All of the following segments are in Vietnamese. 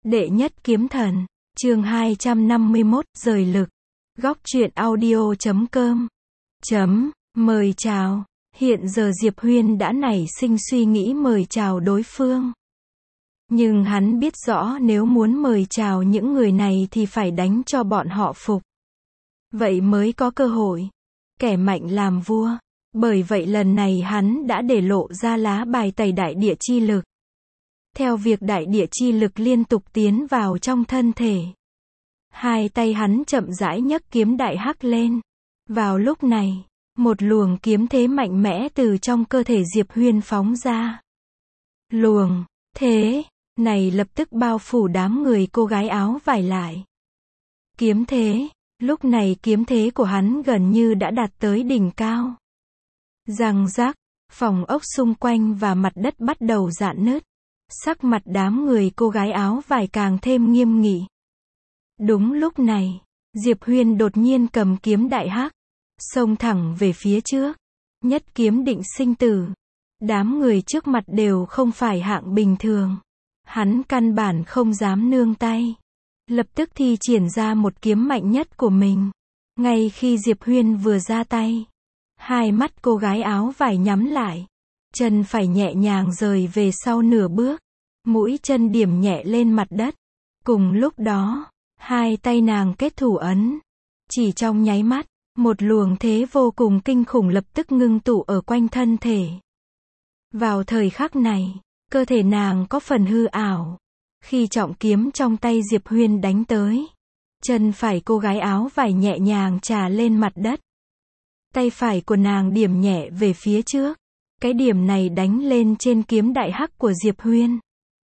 Đệ nhất kiếm thần, chương 251, rời lực. Góc truyện audio.com. Mời chào. Hiện giờ Diệp Huyên đã nảy sinh suy nghĩ mời chào đối phương. Nhưng hắn biết rõ nếu muốn mời chào những người này thì phải đánh cho bọn họ phục. Vậy mới có cơ hội. Kẻ mạnh làm vua. Bởi vậy lần này hắn đã để lộ ra lá bài tẩy đại địa chi lực. Theo việc đại địa chi lực liên tục tiến vào trong thân thể. Hai tay hắn chậm rãi nhấc kiếm đại hắc lên. Vào lúc này, một luồng kiếm thế mạnh mẽ từ trong cơ thể Diệp Huyên phóng ra. Luồng thế này lập tức bao phủ đám người cô gái áo vải lại. Kiếm thế, lúc này kiếm thế của hắn gần như đã đạt tới đỉnh cao. Răng rắc, phòng ốc xung quanh và mặt đất bắt đầu rạn nứt. Sắc mặt đám người cô gái áo vải càng thêm nghiêm nghị. Đúng lúc này, Diệp Huyên đột nhiên cầm kiếm đại hắc, xông thẳng về phía trước. Nhất kiếm định sinh tử. Đám người trước mặt đều không phải hạng bình thường. Hắn căn bản không dám nương tay. Lập tức thi triển ra một kiếm mạnh nhất của mình. Ngay khi Diệp Huyên vừa ra tay, hai mắt cô gái áo vải nhắm lại. Chân phải nhẹ nhàng rời về sau nửa bước. Mũi chân điểm nhẹ lên mặt đất. Cùng lúc đó, hai tay nàng kết thủ ấn. Chỉ trong nháy mắt, một luồng thế vô cùng kinh khủng lập tức ngưng tụ ở quanh thân thể. Vào thời khắc này, cơ thể nàng có phần hư ảo. Khi trọng kiếm trong tay Diệp Huyên đánh tới, chân phải cô gái áo vải nhẹ nhàng chà lên mặt đất. Tay phải của nàng điểm nhẹ về phía trước. Cái điểm này đánh lên trên kiếm đại hắc của Diệp Huyên.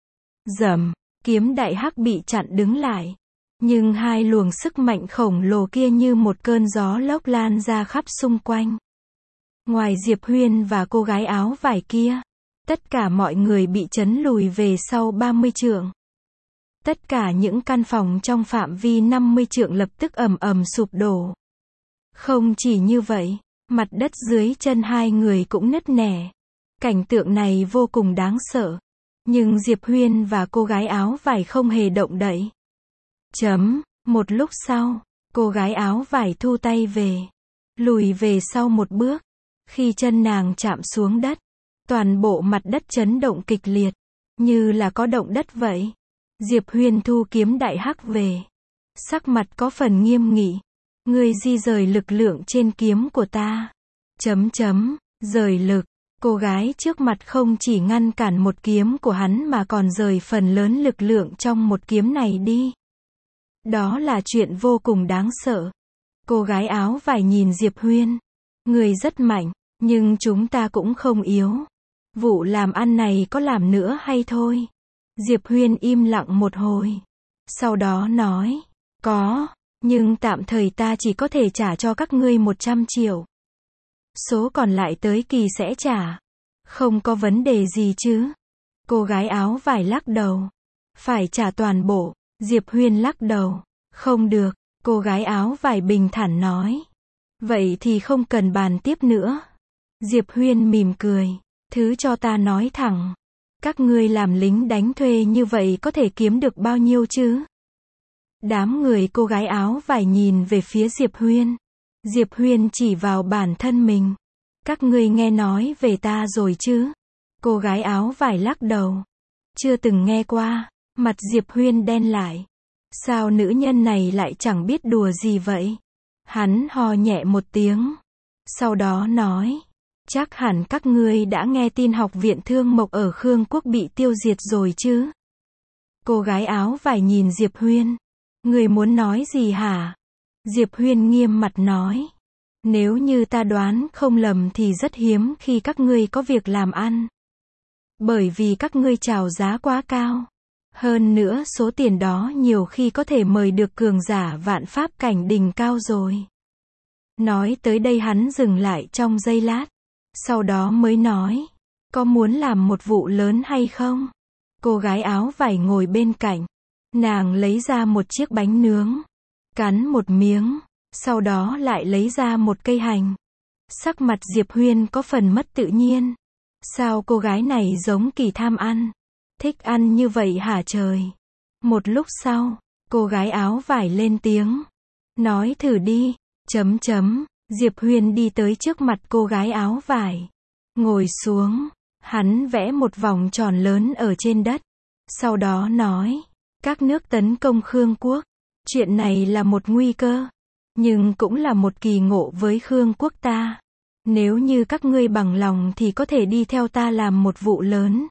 Rầm, kiếm đại hắc bị chặn đứng lại. Nhưng hai luồng sức mạnh khổng lồ kia như một cơn gió lốc lan ra khắp xung quanh. Ngoài Diệp Huyên và cô gái áo vải kia, tất cả mọi người bị chấn lùi về sau 30 trượng. Tất cả những căn phòng trong phạm vi 50 trượng lập tức ầm ầm sụp đổ. Không chỉ như vậy, mặt đất dưới chân hai người cũng nứt nẻ. Cảnh tượng này vô cùng đáng sợ. Nhưng Diệp Huyên và cô gái áo vải không hề động đậy. Một lúc sau, cô gái áo vải thu tay về. Lùi về sau một bước. Khi chân nàng chạm xuống đất, toàn bộ mặt đất chấn động kịch liệt. Như là có động đất vậy. Diệp Huyên thu kiếm đại hắc về. Sắc mặt có phần nghiêm nghị. Ngươi di rời lực lượng trên kiếm của ta. Rời lực. Cô gái trước mặt không chỉ ngăn cản một kiếm của hắn mà còn rời phần lớn lực lượng trong một kiếm này đi. Đó là chuyện vô cùng đáng sợ. Cô gái áo vải nhìn Diệp Huyên. Người rất mạnh, nhưng chúng ta cũng không yếu. Vụ làm ăn này có làm nữa hay thôi? Diệp Huyên im lặng một hồi. Sau đó nói, có, nhưng tạm thời ta chỉ có thể trả cho các ngươi 100 triệu. Số còn lại tới kỳ sẽ trả. Không có vấn đề gì chứ? Cô gái áo vải lắc đầu. Phải trả toàn bộ. Diệp Huyên lắc đầu. Không được. Cô gái áo vải bình thản nói. Vậy thì không cần bàn tiếp nữa. Diệp Huyên mỉm cười. Thứ cho ta nói thẳng. Các ngươi làm lính đánh thuê như vậy có thể kiếm được bao nhiêu chứ? Đám người cô gái áo vải nhìn về phía Diệp Huyên. Diệp Huyên chỉ vào bản thân mình. Các ngươi nghe nói về ta rồi chứ? Cô gái áo vải lắc đầu. Chưa từng nghe qua. Mặt Diệp Huyên đen lại. Sao nữ nhân này lại chẳng biết đùa gì vậy? Hắn ho nhẹ một tiếng. Sau đó nói. Chắc hẳn các ngươi đã nghe tin học viện Thương Mộc ở Khương Quốc bị tiêu diệt rồi chứ? Cô gái áo vải nhìn Diệp Huyên. Ngươi muốn nói gì hả? Diệp Huyên nghiêm mặt nói. Nếu như ta đoán không lầm thì rất hiếm khi các ngươi có việc làm ăn. Bởi vì các ngươi chào giá quá cao. Hơn nữa số tiền đó nhiều khi có thể mời được cường giả vạn pháp cảnh đỉnh cao rồi. Nói tới đây hắn dừng lại trong giây lát. Sau đó mới nói. Có muốn làm một vụ lớn hay không? Cô gái áo vải ngồi bên cạnh. Nàng lấy ra một chiếc bánh nướng. Cắn một miếng. Sau đó lại lấy ra một cây hành. Sắc mặt Diệp Huyên có phần mất tự nhiên. Sao cô gái này giống kỳ tham ăn? Thích ăn như vậy hả trời? Một lúc sau, cô gái áo vải lên tiếng. Nói thử đi, Diệp Huyên đi tới trước mặt cô gái áo vải. Ngồi xuống, hắn vẽ một vòng tròn lớn ở trên đất. Sau đó nói, các nước tấn công Khương quốc. Chuyện này là một nguy cơ, nhưng cũng là một kỳ ngộ với Khương quốc ta. Nếu như các ngươi bằng lòng thì có thể đi theo ta làm một vụ lớn.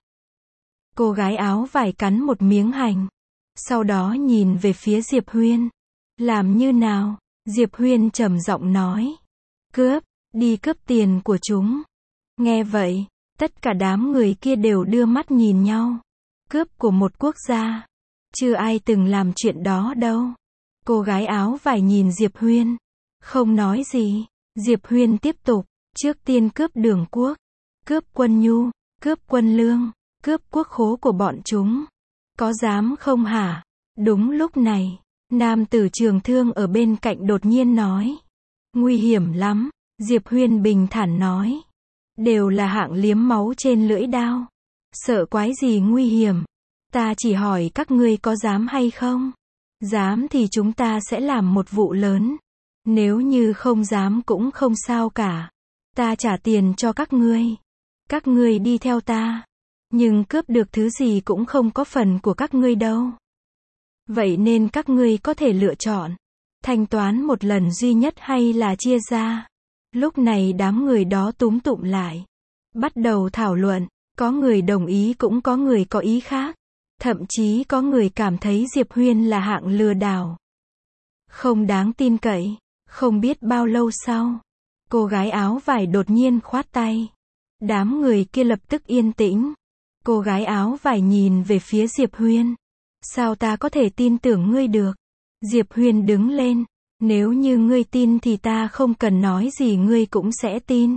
Cô gái áo vải cắn một miếng hành. Sau đó nhìn về phía Diệp Huyên. Làm như nào? Diệp Huyên trầm giọng nói. Cướp, đi cướp tiền của chúng. Nghe vậy, tất cả đám người kia đều đưa mắt nhìn nhau. Cướp của một quốc gia. Chưa ai từng làm chuyện đó đâu. Cô gái áo vải nhìn Diệp Huyên. Không nói gì. Diệp Huyên tiếp tục. Trước tiên cướp đường quốc. Cướp quân nhu. Cướp quân lương. Cướp quốc khố của bọn chúng. Có dám không hả? Đúng lúc này, nam tử trường thương ở bên cạnh đột nhiên nói. Nguy hiểm lắm. Diệp Huyên bình thản nói. Đều là hạng liếm máu trên lưỡi đao. Sợ quái gì nguy hiểm. Ta chỉ hỏi các ngươi có dám hay không? Dám thì chúng ta sẽ làm một vụ lớn. Nếu như không dám cũng không sao cả. Ta trả tiền cho các ngươi. Các ngươi đi theo ta. Nhưng cướp được thứ gì cũng không có phần của các ngươi đâu. Vậy nên các ngươi có thể lựa chọn. Thanh toán một lần duy nhất hay là chia ra. Lúc này đám người đó túm tụm lại. Bắt đầu thảo luận. Có người đồng ý cũng có người có ý khác. Thậm chí có người cảm thấy Diệp Huyên là hạng lừa đảo. Không đáng tin cậy. Không biết bao lâu sau, cô gái áo vải đột nhiên khoát tay. Đám người kia lập tức yên tĩnh. Cô gái áo vải nhìn về phía Diệp Huyên. Sao ta có thể tin tưởng ngươi được? Diệp Huyên đứng lên. Nếu như ngươi tin thì ta không cần nói gì ngươi cũng sẽ tin.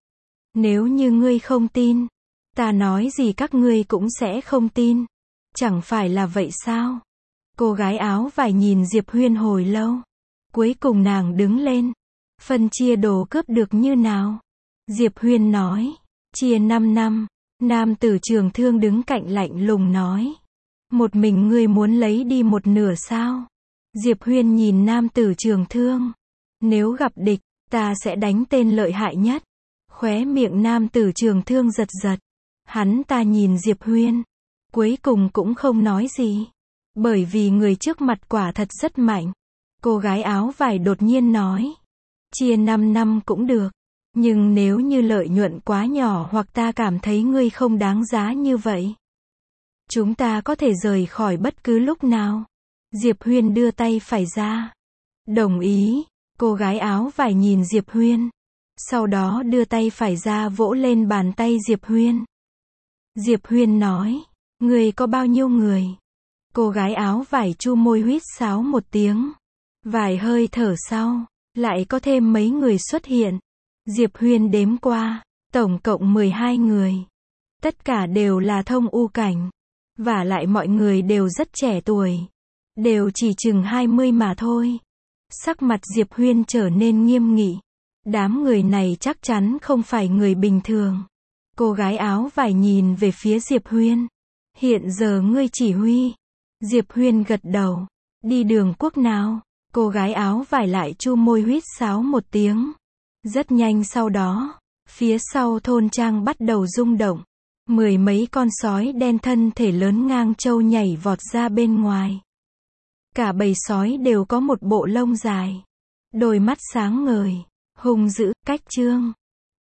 Nếu như ngươi không tin, ta nói gì các ngươi cũng sẽ không tin. Chẳng phải là vậy sao? Cô gái áo vải nhìn Diệp Huyên hồi lâu. Cuối cùng nàng đứng lên. Phân chia đồ cướp được như nào? Diệp Huyên nói. Chia 5 năm. Nam tử trường thương đứng cạnh lạnh lùng nói. Một mình ngươi muốn lấy đi một nửa sao? Diệp Huyên nhìn nam tử trường thương. Nếu gặp địch, ta sẽ đánh tên lợi hại nhất. Khóe miệng nam tử trường thương giật giật. Hắn ta nhìn Diệp Huyên. Cuối cùng cũng không nói gì. Bởi vì người trước mặt quả thật rất mạnh. Cô gái áo vải đột nhiên nói. Chia 5 năm cũng được. Nhưng nếu như lợi nhuận quá nhỏ hoặc ta cảm thấy ngươi không đáng giá như vậy, chúng ta có thể rời khỏi bất cứ lúc nào. Diệp Huyên đưa tay phải ra. Đồng ý. Cô gái áo vải nhìn Diệp Huyên. Sau đó đưa tay phải ra vỗ lên bàn tay Diệp Huyên. Diệp Huyên nói. Ngươi có bao nhiêu người? Cô gái áo vải chu môi huýt sáo một tiếng. Vài hơi thở sau, lại có thêm mấy người xuất hiện. Diệp Huyên đếm qua, tổng cộng 12 người. Tất cả đều là thông u cảnh. Vả lại mọi người đều rất trẻ tuổi. Đều chỉ chừng 20 mà thôi. Sắc mặt Diệp Huyên trở nên nghiêm nghị. Đám người này chắc chắn không phải người bình thường. Cô gái áo vải nhìn về phía Diệp Huyên. Hiện giờ ngươi chỉ huy. Diệp Huyên gật đầu. Đi đường quốc nào? Cô gái áo vải lại chu môi huýt sáo một tiếng. Rất nhanh sau đó, phía sau thôn trang bắt đầu rung động. 10 mấy con sói đen thân thể lớn ngang trâu nhảy vọt ra bên ngoài. Cả bầy sói đều có một bộ lông dài. Đôi mắt sáng ngời, hung dữ, cách trương.